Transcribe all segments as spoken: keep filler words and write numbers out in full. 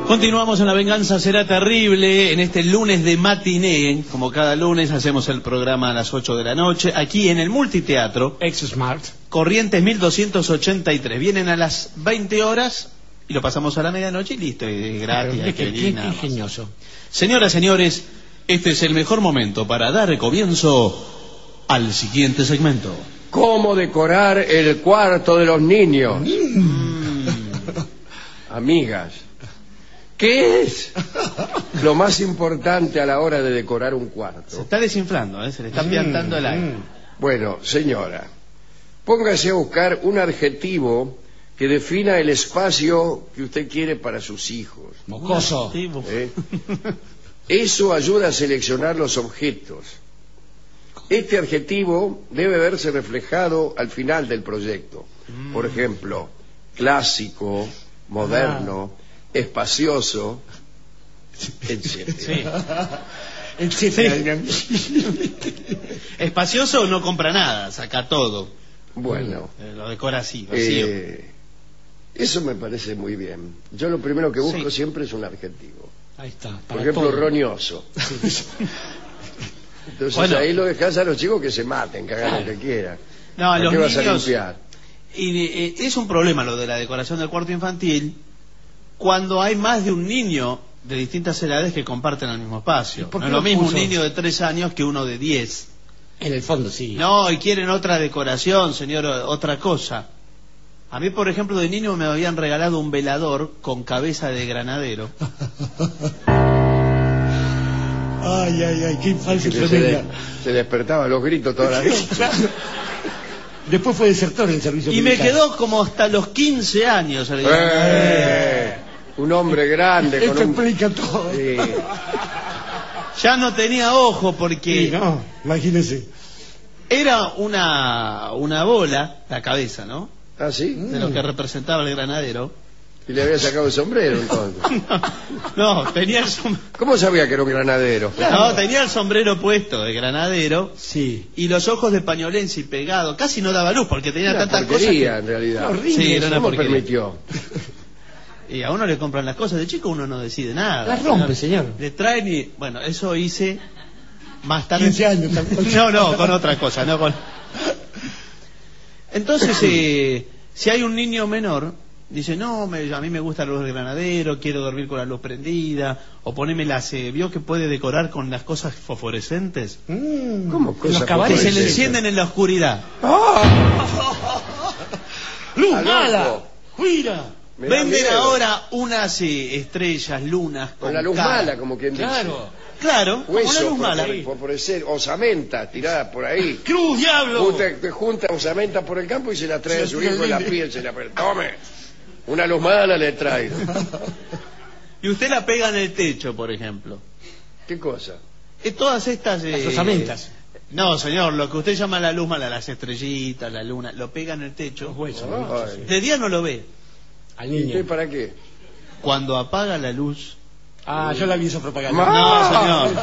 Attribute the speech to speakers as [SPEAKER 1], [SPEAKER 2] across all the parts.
[SPEAKER 1] Continuamos en La Venganza Será Terrible, en este lunes de matiné. Como cada lunes hacemos el programa a las ocho de la noche, aquí en el Multiteatro
[SPEAKER 2] Ex-Smart
[SPEAKER 1] Corrientes mil doscientos ochenta y tres. Vienen a las veinte horas y lo pasamos a la medianoche y listo, es gratis.
[SPEAKER 2] Qué, qué, qué ingenioso.
[SPEAKER 1] Señoras, señores, este es el mejor momento para dar comienzo al siguiente segmento.
[SPEAKER 3] ¿Cómo decorar el cuarto de los niños? Mm. Amigas, ¿qué es lo más importante a la hora de decorar un cuarto?
[SPEAKER 1] Se está desinflando, ¿eh? Se le está piantando el aire.
[SPEAKER 3] Bueno, señora, póngase a buscar un adjetivo que defina el espacio que usted quiere para sus hijos.
[SPEAKER 2] Mocoso.
[SPEAKER 3] ¿Eh? Eso ayuda a seleccionar los objetos. Este adjetivo debe verse reflejado al final del proyecto. Por ejemplo, clásico, moderno, ah. espacioso, etcétera.
[SPEAKER 1] Sí. Sí. Espacioso no compra nada, saca todo.
[SPEAKER 3] Bueno,
[SPEAKER 1] eh, lo decora así, vacío.
[SPEAKER 3] Eh, eso me parece muy bien. Yo lo primero que busco sí. siempre es un adjetivo.
[SPEAKER 2] Ahí está.
[SPEAKER 3] Por ejemplo, todo. Roñoso. Sí. Entonces bueno, ahí lo dejas a los chicos que se maten, que hagan lo que quieran.
[SPEAKER 1] No, a los
[SPEAKER 3] ¿Qué
[SPEAKER 1] niños,
[SPEAKER 3] vas a limpiar?
[SPEAKER 1] Y eh, es un problema lo de la decoración del cuarto infantil cuando hay más de un niño de distintas edades que comparten el mismo espacio. No es lo mismo puso? un niño de tres años que uno de diez.
[SPEAKER 2] En el fondo, sí.
[SPEAKER 1] No, y quieren otra decoración, señor, otra cosa. A mí, por ejemplo, de niño me habían regalado un velador con cabeza de granadero.
[SPEAKER 2] Ay, ay, ay, qué infancia
[SPEAKER 3] tremenda. Se, de, se despertaba a los gritos toda la noche.
[SPEAKER 2] Después fue desertor en el servicio
[SPEAKER 1] y
[SPEAKER 2] militar.
[SPEAKER 1] Me quedó como hasta los quince años. El
[SPEAKER 3] eh, un hombre grande.
[SPEAKER 2] Esto
[SPEAKER 3] con un...
[SPEAKER 2] explica todo.
[SPEAKER 3] Sí.
[SPEAKER 1] Ya no tenía ojo porque...
[SPEAKER 2] Sí, no, imagínese.
[SPEAKER 1] Era una, una bola, la cabeza, ¿no?
[SPEAKER 3] ¿Ah, sí?
[SPEAKER 1] De lo que representaba el granadero.
[SPEAKER 3] ¿Y le había sacado el sombrero entonces?
[SPEAKER 1] No, no, tenía el sombrero.
[SPEAKER 3] ¿Cómo sabía que era un granadero?
[SPEAKER 1] No, tenía el sombrero puesto de granadero.
[SPEAKER 2] Sí.
[SPEAKER 1] Y los ojos de pañolense y pegado. Casi no daba luz porque tenía
[SPEAKER 3] una
[SPEAKER 1] tantas cosas. Que...
[SPEAKER 3] en realidad.
[SPEAKER 1] Horrible. Sí, era una
[SPEAKER 3] ¿Cómo
[SPEAKER 1] porquería.
[SPEAKER 3] permitió?
[SPEAKER 1] Y a uno le compran las cosas. De chico uno no decide nada.
[SPEAKER 2] Las rompe, señor.
[SPEAKER 1] Le traen y... Bueno, eso hice más tarde.
[SPEAKER 2] quince años tampoco.
[SPEAKER 1] No, no, con otra cosa. No con... Entonces, eh, si hay un niño menor... Dice, no, me, a mí me gusta la luz del granadero, quiero dormir con la luz prendida, o poneme las... Eh, ¿Vio que puede decorar con las cosas fosforescentes?
[SPEAKER 3] Mm, ¿Cómo cosas
[SPEAKER 1] que se le encienden en la oscuridad.
[SPEAKER 3] ¡Oh!
[SPEAKER 2] ¡Luz mala! ¡Cuida!
[SPEAKER 1] Venden ahora unas eh, estrellas, lunas...
[SPEAKER 3] Con, con la luz cara. mala, como quien dice.
[SPEAKER 1] Claro, claro,
[SPEAKER 3] Hueso,
[SPEAKER 1] como la luz mala.
[SPEAKER 3] Por, por ser osamenta tirada por ahí.
[SPEAKER 1] ¡Cruz, diablo!
[SPEAKER 3] Te, te junta osamenta por el campo y se la trae a su hijo en la piel, se la tome. Una luz mala le traigo.
[SPEAKER 1] Y usted la pega en el techo, por ejemplo.
[SPEAKER 3] ¿Qué cosa?
[SPEAKER 1] Eh, todas estas... Eh,
[SPEAKER 2] las osamentas.
[SPEAKER 1] No, señor, lo que usted llama la luz mala, las estrellitas, la luna, lo pega en el techo.
[SPEAKER 2] Los huesos,
[SPEAKER 3] oh,
[SPEAKER 2] ¿no?
[SPEAKER 1] De día no lo ve.
[SPEAKER 2] Al niño.
[SPEAKER 3] ¿Y para qué?
[SPEAKER 1] Cuando apaga la luz...
[SPEAKER 2] Ah, yo la vi esa propaganda.
[SPEAKER 1] No, señor.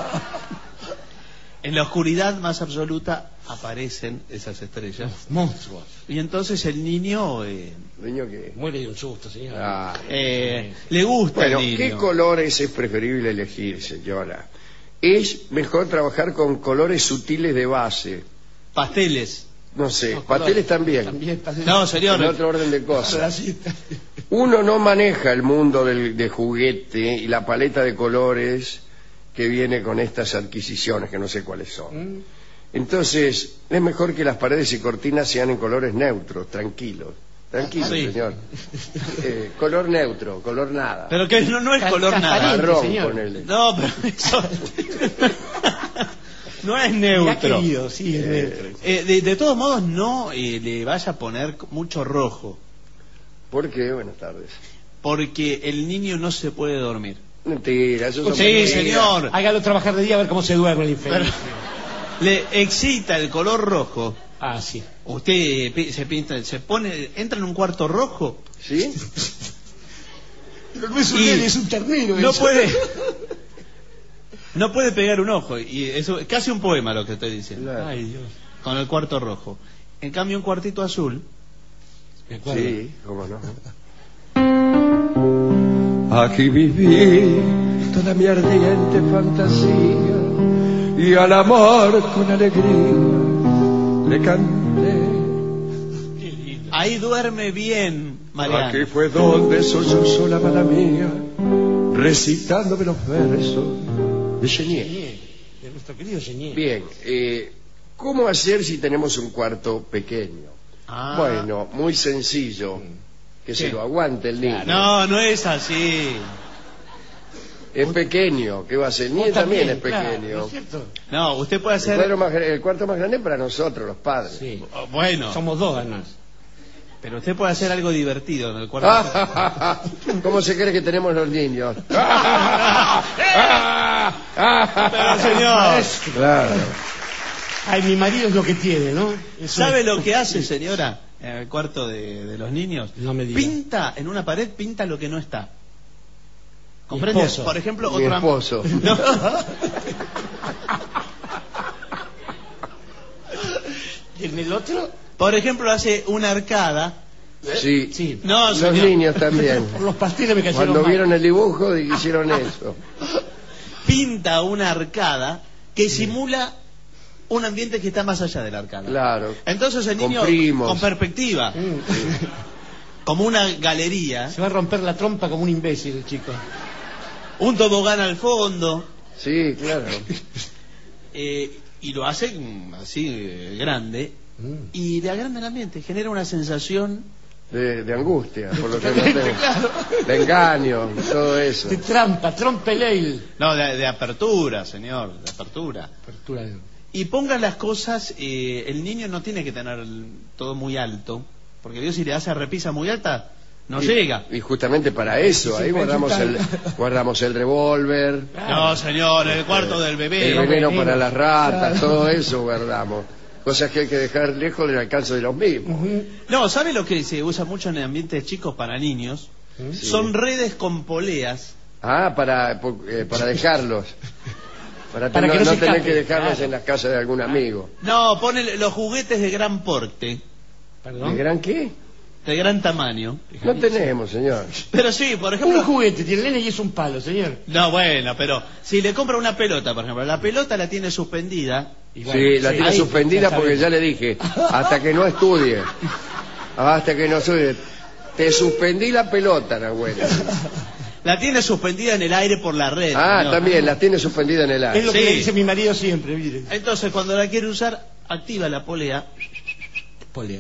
[SPEAKER 1] En la oscuridad más absoluta aparecen esas estrellas.
[SPEAKER 2] Monstruos.
[SPEAKER 1] Y entonces el niño... Eh,
[SPEAKER 3] ¿Niño qué?
[SPEAKER 2] Muere de un susto, señor.
[SPEAKER 3] Ah,
[SPEAKER 1] eh, le gusta
[SPEAKER 3] bueno,
[SPEAKER 1] el niño.
[SPEAKER 3] ¿qué colores es preferible elegir, señora? Es mejor trabajar con colores sutiles de base.
[SPEAKER 1] Pasteles.
[SPEAKER 3] No sé,
[SPEAKER 2] no,
[SPEAKER 3] pasteles
[SPEAKER 2] colores.
[SPEAKER 3] también.
[SPEAKER 2] También pasteles.
[SPEAKER 1] No, señor.
[SPEAKER 3] En otro orden de cosas. Uno no maneja el mundo del, de juguete y la paleta de colores que viene con estas adquisiciones, que no sé cuáles son. Mm. Entonces, es mejor que las paredes y cortinas sean en colores neutros, tranquilos. Tranquilo, sí. Señor. Eh, color neutro, color nada.
[SPEAKER 1] Pero que no, no es color nada.
[SPEAKER 3] Marrón, ponele.
[SPEAKER 1] No, pero eso... no es neutro.
[SPEAKER 2] Querido, sí, es eh, neutro.
[SPEAKER 1] Eh, de, de todos modos, no eh, le vaya a poner mucho rojo.
[SPEAKER 3] ¿Por qué? Buenas tardes.
[SPEAKER 1] Porque el niño no se puede dormir.
[SPEAKER 3] Mentira, eso son
[SPEAKER 1] Sí,
[SPEAKER 3] mentiras.
[SPEAKER 1] señor.
[SPEAKER 2] Hágalo trabajar de día a ver cómo se duerme el infeliz.
[SPEAKER 1] Le excita el color rojo.
[SPEAKER 2] Ah, sí.
[SPEAKER 1] Usted se pinta, se pone, entra en un cuarto rojo.
[SPEAKER 3] ¿Sí?
[SPEAKER 2] Pero no es un nene, es un ternero.
[SPEAKER 1] No
[SPEAKER 2] eso.
[SPEAKER 1] puede. No puede pegar un ojo. Y eso es casi un poema lo que estoy diciendo.
[SPEAKER 3] Claro.
[SPEAKER 2] Ay, Dios.
[SPEAKER 1] Con el cuarto rojo. En cambio, un cuartito azul.
[SPEAKER 2] Me acuerdo.
[SPEAKER 3] Sí, cómo no. Aquí viví toda mi ardiente fantasía y al amor con alegría le canté.
[SPEAKER 1] Ahí duerme bien, Mariano.
[SPEAKER 3] Aquí fue donde sollozó la mala mía, recitándome los versos de Chenier.
[SPEAKER 2] De nuestro querido Chenier.
[SPEAKER 3] Bien, eh, ¿cómo hacer si tenemos un cuarto pequeño?
[SPEAKER 1] Ah.
[SPEAKER 3] Bueno, muy sencillo. Que
[SPEAKER 1] ¿Qué?
[SPEAKER 3] se lo aguante el niño.
[SPEAKER 1] No, no es así.
[SPEAKER 3] Es pequeño, ¿qué va a hacer? El niño también, es pequeño.
[SPEAKER 2] Claro, ¿no es cierto?
[SPEAKER 1] No, usted puede
[SPEAKER 3] el,
[SPEAKER 1] hacer...
[SPEAKER 3] cuadro más, gra- el cuarto más grande es para nosotros, los padres.
[SPEAKER 2] Sí.
[SPEAKER 1] Oh, bueno,
[SPEAKER 2] Somos dos, además.
[SPEAKER 1] pero usted puede hacer algo divertido en el cuarto.
[SPEAKER 3] ¿Cómo se cree que tenemos los niños?
[SPEAKER 1] Pero señor,
[SPEAKER 3] Claro.
[SPEAKER 2] Ay, mi marido es lo que tiene, ¿no? Eso
[SPEAKER 1] ¿sabe
[SPEAKER 2] es.
[SPEAKER 1] lo que hace, señora, en el cuarto de, de los niños?
[SPEAKER 2] No me diga.
[SPEAKER 1] Pinta, en una pared, pinta lo que no está. ¿Comprende?
[SPEAKER 2] esposo.
[SPEAKER 1] Por ejemplo,
[SPEAKER 3] Mi
[SPEAKER 1] otra...
[SPEAKER 3] esposo.
[SPEAKER 1] No.
[SPEAKER 2] ¿Y en el otro?
[SPEAKER 1] Por ejemplo, hace una arcada.
[SPEAKER 3] Sí.
[SPEAKER 2] Sí.
[SPEAKER 1] No,
[SPEAKER 3] Los
[SPEAKER 1] señor.
[SPEAKER 3] niños también.
[SPEAKER 2] Por los pasteles me cayeron
[SPEAKER 3] Cuando
[SPEAKER 2] mal.
[SPEAKER 3] vieron el dibujo hicieron eso.
[SPEAKER 1] Pinta una arcada que simula un ambiente que está más allá de la arcada.
[SPEAKER 3] Claro.
[SPEAKER 1] Entonces el
[SPEAKER 3] Con
[SPEAKER 1] niño,
[SPEAKER 3] primos.
[SPEAKER 1] con perspectiva,
[SPEAKER 2] Mm.
[SPEAKER 1] como una galería,
[SPEAKER 2] Se va a romper la trompa como un imbécil el chico.
[SPEAKER 1] un tobogán al fondo,
[SPEAKER 3] Sí, claro.
[SPEAKER 1] eh, y lo hace mm, así eh, grande,
[SPEAKER 2] Mm.
[SPEAKER 1] y le agranda el ambiente, genera una sensación...
[SPEAKER 3] De, de angustia, por lo que no tengo. De engaño, todo eso.
[SPEAKER 2] De trampa, trompeleil.
[SPEAKER 1] No, de, de apertura, señor, de apertura.
[SPEAKER 2] Apertura de...
[SPEAKER 1] Y pongan las cosas, eh, el niño no tiene que tener el- todo muy alto, porque Dios si le hace repisa muy alta, no
[SPEAKER 3] y,
[SPEAKER 1] llega.
[SPEAKER 3] Y justamente para eso,
[SPEAKER 2] Sí,
[SPEAKER 3] ahí
[SPEAKER 2] sí,
[SPEAKER 3] guardamos el,
[SPEAKER 2] claro.
[SPEAKER 3] guardamos el revólver,
[SPEAKER 1] No, señor, en el cuarto del
[SPEAKER 3] el
[SPEAKER 1] bebé.
[SPEAKER 3] veneno
[SPEAKER 2] veneno.
[SPEAKER 3] para las ratas,
[SPEAKER 2] Claro.
[SPEAKER 3] todo eso guardamos. Cosas que hay que dejar lejos del alcance de los mismos.
[SPEAKER 2] Ujú.
[SPEAKER 1] No, ¿sabe lo que se usa mucho en ambientes chicos para niños?
[SPEAKER 3] Sí.
[SPEAKER 1] Son redes con poleas.
[SPEAKER 3] Ah, para, por- eh, para dejarlos. Para,
[SPEAKER 2] Para
[SPEAKER 3] no,
[SPEAKER 2] que no
[SPEAKER 3] no
[SPEAKER 2] se
[SPEAKER 3] tener
[SPEAKER 2] escape,
[SPEAKER 3] que dejarlos
[SPEAKER 2] claro.
[SPEAKER 3] en las casas de algún amigo.
[SPEAKER 1] No, ponen los juguetes de gran porte,
[SPEAKER 2] Perdón.
[SPEAKER 3] ¿De gran qué?
[SPEAKER 1] de gran tamaño.
[SPEAKER 3] No tenemos, señor.
[SPEAKER 1] Pero sí, por
[SPEAKER 2] Un
[SPEAKER 1] ejemplo...
[SPEAKER 2] juguete, tiene el nene y es un palo, señor.
[SPEAKER 1] No, bueno, pero si le compra una pelota, por ejemplo, la pelota la tiene suspendida.
[SPEAKER 2] Y bueno,
[SPEAKER 3] Sí, la tiene
[SPEAKER 2] ahí,
[SPEAKER 3] suspendida
[SPEAKER 2] ya
[SPEAKER 3] porque
[SPEAKER 2] sabemos.
[SPEAKER 3] ya le dije, hasta que no estudie. Hasta que no estudie. Te suspendí la pelota, Nahuela.
[SPEAKER 1] La tiene suspendida en el aire por la red.
[SPEAKER 3] Ah,
[SPEAKER 1] señor.
[SPEAKER 3] también, la tiene suspendida en el
[SPEAKER 2] Es
[SPEAKER 3] aire.
[SPEAKER 2] lo que
[SPEAKER 1] Sí.
[SPEAKER 2] le dice mi marido siempre, mire.
[SPEAKER 1] Entonces, cuando la quiere usar, activa la polea,
[SPEAKER 2] Polea.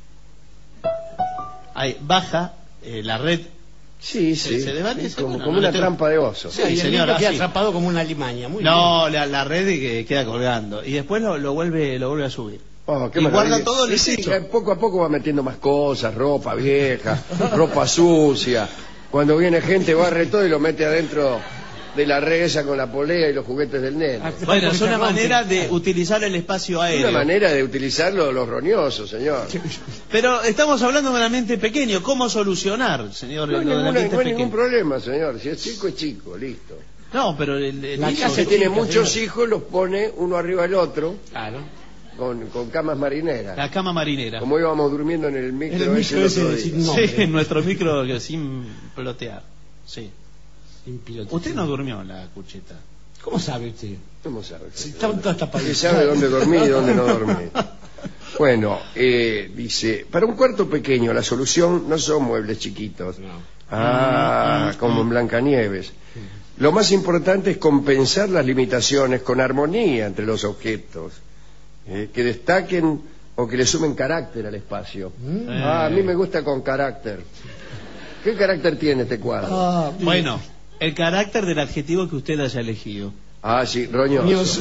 [SPEAKER 1] ahí, baja eh, la red.
[SPEAKER 3] Sí, sí.
[SPEAKER 1] se levanta y
[SPEAKER 3] sí,
[SPEAKER 1] dice,
[SPEAKER 3] como,
[SPEAKER 1] bueno,
[SPEAKER 3] como
[SPEAKER 1] no
[SPEAKER 3] una
[SPEAKER 1] le tengo-
[SPEAKER 3] trampa de oso.
[SPEAKER 1] Sí,
[SPEAKER 2] y el
[SPEAKER 1] señor,
[SPEAKER 2] niño queda
[SPEAKER 1] así.
[SPEAKER 2] atrapado como una limaña. Muy
[SPEAKER 1] No, la, la red que queda colgando. Y después lo, lo vuelve lo vuelve a subir.
[SPEAKER 3] Oh, qué
[SPEAKER 1] Y guarda
[SPEAKER 3] maravilla.
[SPEAKER 1] todo en el
[SPEAKER 3] Y sí,
[SPEAKER 1] techo.
[SPEAKER 3] eh, poco a poco va metiendo más cosas, ropa vieja, ropa sucia. Cuando viene gente barre todo y lo mete adentro de la red esa con la polea y los juguetes del nene.
[SPEAKER 2] bien.
[SPEAKER 1] Bueno, es
[SPEAKER 2] Se
[SPEAKER 1] una
[SPEAKER 2] rompe.
[SPEAKER 1] manera de utilizar el espacio
[SPEAKER 3] Es
[SPEAKER 1] aéreo.
[SPEAKER 3] una manera de utilizarlo los roñosos, señor.
[SPEAKER 1] Pero estamos hablando de un ambiente pequeño. ¿Cómo solucionar, señor?
[SPEAKER 3] No hay,
[SPEAKER 1] lo del
[SPEAKER 3] ninguna-
[SPEAKER 1] ambiente
[SPEAKER 3] no hay ningún
[SPEAKER 1] pequeño?
[SPEAKER 3] problema, señor. Si es chico, es chico, listo.
[SPEAKER 1] No, pero el, el
[SPEAKER 2] La
[SPEAKER 1] niño-
[SPEAKER 2] casa
[SPEAKER 3] Si
[SPEAKER 2] es
[SPEAKER 3] tiene
[SPEAKER 2] chica,
[SPEAKER 3] muchos
[SPEAKER 2] señor.
[SPEAKER 3] hijos, los pone uno arriba del otro
[SPEAKER 2] Claro.
[SPEAKER 3] con, con camas marineras.
[SPEAKER 1] la cama marinera.
[SPEAKER 3] Como íbamos durmiendo en el micro,
[SPEAKER 2] En el
[SPEAKER 3] ese
[SPEAKER 2] micro
[SPEAKER 3] el
[SPEAKER 2] ese
[SPEAKER 3] otro
[SPEAKER 2] de
[SPEAKER 3] día.
[SPEAKER 2] sin
[SPEAKER 1] Sí,
[SPEAKER 2] nombre.
[SPEAKER 1] en nuestro micro que sin plotear. Sí.
[SPEAKER 2] Sin piloto.
[SPEAKER 1] Usted no durmió en la cucheta.
[SPEAKER 2] ¿Cómo sabe usted?
[SPEAKER 3] ¿Cómo sabe?
[SPEAKER 2] Si estaban todas
[SPEAKER 3] ¿Quién
[SPEAKER 2] tapaditas.
[SPEAKER 3] sabe dónde dormí y dónde no dormí? Bueno, eh, dice, para un cuarto pequeño la solución no son muebles chiquitos.
[SPEAKER 2] No.
[SPEAKER 3] Ah, como en Blancanieves. Lo más importante es compensar las limitaciones con armonía entre los objetos, eh, que destaquen o que le sumen carácter al espacio.
[SPEAKER 2] Mm.
[SPEAKER 3] Ah, a mí me gusta con carácter. ¿Qué carácter tiene este cuadro?
[SPEAKER 2] Ah, mire.
[SPEAKER 1] Bueno, el carácter del adjetivo que usted haya elegido.
[SPEAKER 3] Ah, sí, roñoso.
[SPEAKER 2] Dios.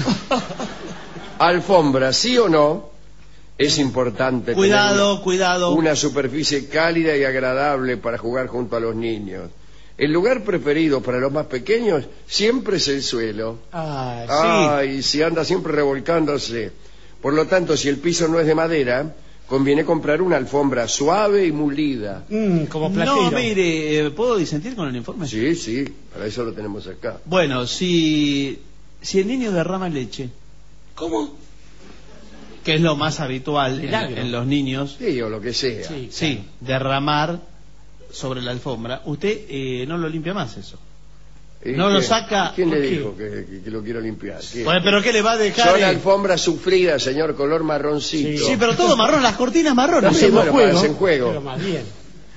[SPEAKER 3] Alfombra, ¿sí o no? Es importante
[SPEAKER 1] Cuidado,
[SPEAKER 3] tener
[SPEAKER 1] cuidado.
[SPEAKER 3] una superficie cálida y agradable para jugar junto a los niños. El lugar preferido para los más pequeños siempre es el suelo.
[SPEAKER 2] Ah,
[SPEAKER 3] Ay, si anda siempre revolcándose. Por lo tanto, si el piso no es de madera, conviene comprar una alfombra suave y mulida.
[SPEAKER 2] sí. Mm, como platero.
[SPEAKER 1] No, mire, eh, ¿puedo disentir con el informe?
[SPEAKER 3] Sí, sí, para eso lo tenemos acá.
[SPEAKER 1] Bueno, si, si el niño derrama leche,
[SPEAKER 2] ¿Cómo?
[SPEAKER 1] que es lo más habitual en,
[SPEAKER 2] Milagro.
[SPEAKER 1] en los niños,
[SPEAKER 3] Sí, o lo que sea.
[SPEAKER 2] Sí.
[SPEAKER 1] sí, derramar sobre la alfombra, usted eh, no lo limpia más eso.
[SPEAKER 3] ¿Y
[SPEAKER 1] No
[SPEAKER 3] qué?
[SPEAKER 1] lo saca.
[SPEAKER 3] ¿Quién le
[SPEAKER 1] ¿por qué?
[SPEAKER 3] dijo que, que- que lo quiero limpiar? ¿Quién?
[SPEAKER 1] Bueno, pero ¿qué le va a dejar?
[SPEAKER 3] Son
[SPEAKER 1] eh?
[SPEAKER 3] alfombras sufridas, señor, color marroncito.
[SPEAKER 1] Sí, pero todo marrón, las cortinas marrones.
[SPEAKER 3] Sí,
[SPEAKER 1] Hacemos
[SPEAKER 3] bueno,
[SPEAKER 1] juego.
[SPEAKER 3] hacen juego.
[SPEAKER 2] Pero más bien.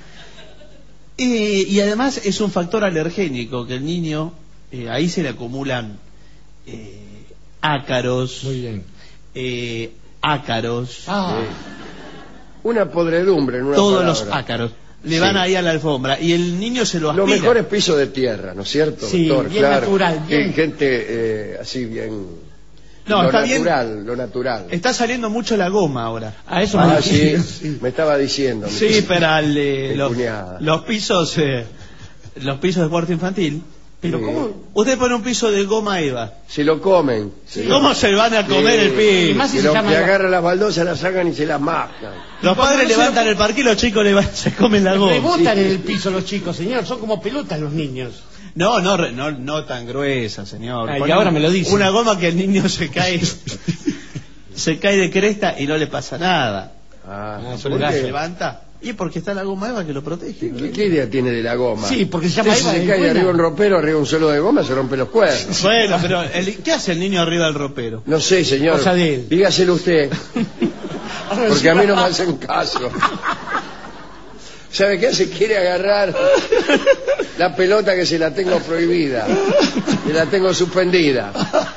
[SPEAKER 1] Eh, y además es un factor alergénico que el niño, eh, ahí se le acumulan eh, ácaros,
[SPEAKER 2] Muy bien.
[SPEAKER 1] eh, ácaros,
[SPEAKER 2] Ah,
[SPEAKER 3] Una podredumbre en una
[SPEAKER 1] todos
[SPEAKER 3] palabra.
[SPEAKER 1] los ácaros le
[SPEAKER 3] Sí.
[SPEAKER 1] van ahí a la alfombra y el niño se lo
[SPEAKER 3] Lo
[SPEAKER 1] aspira.
[SPEAKER 3] mejor es piso de tierra, ¿no es cierto,
[SPEAKER 2] Sí,
[SPEAKER 3] doctor?
[SPEAKER 2] bien natural,
[SPEAKER 3] Que
[SPEAKER 2] bien.
[SPEAKER 3] gente eh, así bien...
[SPEAKER 1] No,
[SPEAKER 3] lo
[SPEAKER 1] está bien.
[SPEAKER 3] natural, lo natural.
[SPEAKER 1] Está saliendo mucho la goma ahora.
[SPEAKER 2] a eso me
[SPEAKER 3] Ah,
[SPEAKER 2] refiero.
[SPEAKER 3] sí, me estaba diciendo. mi
[SPEAKER 1] Sí,
[SPEAKER 3] cuñada.
[SPEAKER 1] pero al, eh,
[SPEAKER 3] Mi
[SPEAKER 1] los,
[SPEAKER 3] cuñada.
[SPEAKER 1] los pisos, eh, los pisos de cuarto infantil. Pero
[SPEAKER 3] Sí.
[SPEAKER 1] ¿cómo? Usted pone un piso de goma Eva.
[SPEAKER 3] Se lo comen. se lo-
[SPEAKER 1] ¿Cómo se van a comer
[SPEAKER 3] Sí.
[SPEAKER 1] el piso?
[SPEAKER 2] Y más si
[SPEAKER 3] Que
[SPEAKER 2] se
[SPEAKER 3] lo
[SPEAKER 2] llama-
[SPEAKER 3] que agarran las baldosas, las sacan y se las mascan.
[SPEAKER 1] Los padres
[SPEAKER 2] no se
[SPEAKER 1] levantan
[SPEAKER 2] lo-
[SPEAKER 1] el parque y los chicos le van- se comen la goma.
[SPEAKER 2] Rebotan
[SPEAKER 3] Sí.
[SPEAKER 2] en el piso los chicos, señor. Son como pelotas los niños.
[SPEAKER 1] No, no, re- no, no tan gruesa, señor.
[SPEAKER 2] Ay,
[SPEAKER 1] Pone
[SPEAKER 2] y ahora me lo dice.
[SPEAKER 1] Una goma que el niño se cae, se cae de cresta y no le pasa nada.
[SPEAKER 3] Ah,
[SPEAKER 2] Ah,
[SPEAKER 3] ¿por
[SPEAKER 2] son
[SPEAKER 1] Se
[SPEAKER 3] qué?
[SPEAKER 1] levanta. Y porque está la goma Eva que lo protege.
[SPEAKER 3] ¿Qué, qué idea tiene de la goma?
[SPEAKER 2] Sí, porque se llama
[SPEAKER 3] Usted,
[SPEAKER 2] Eva,
[SPEAKER 3] si se
[SPEAKER 2] es
[SPEAKER 3] cae de
[SPEAKER 2] buena.
[SPEAKER 3] arriba un ropero, arriba un suelo de goma, se rompe los cuernos.
[SPEAKER 1] Bueno, pero el- ¿qué hace el niño arriba del ropero?
[SPEAKER 3] No sé, señor.
[SPEAKER 2] Cosa de él.
[SPEAKER 3] Dígaselo usted. Porque a mí no me hacen caso. ¿Sabe qué hace? Quiere agarrar la pelota que se la tengo prohibida. Que la tengo suspendida.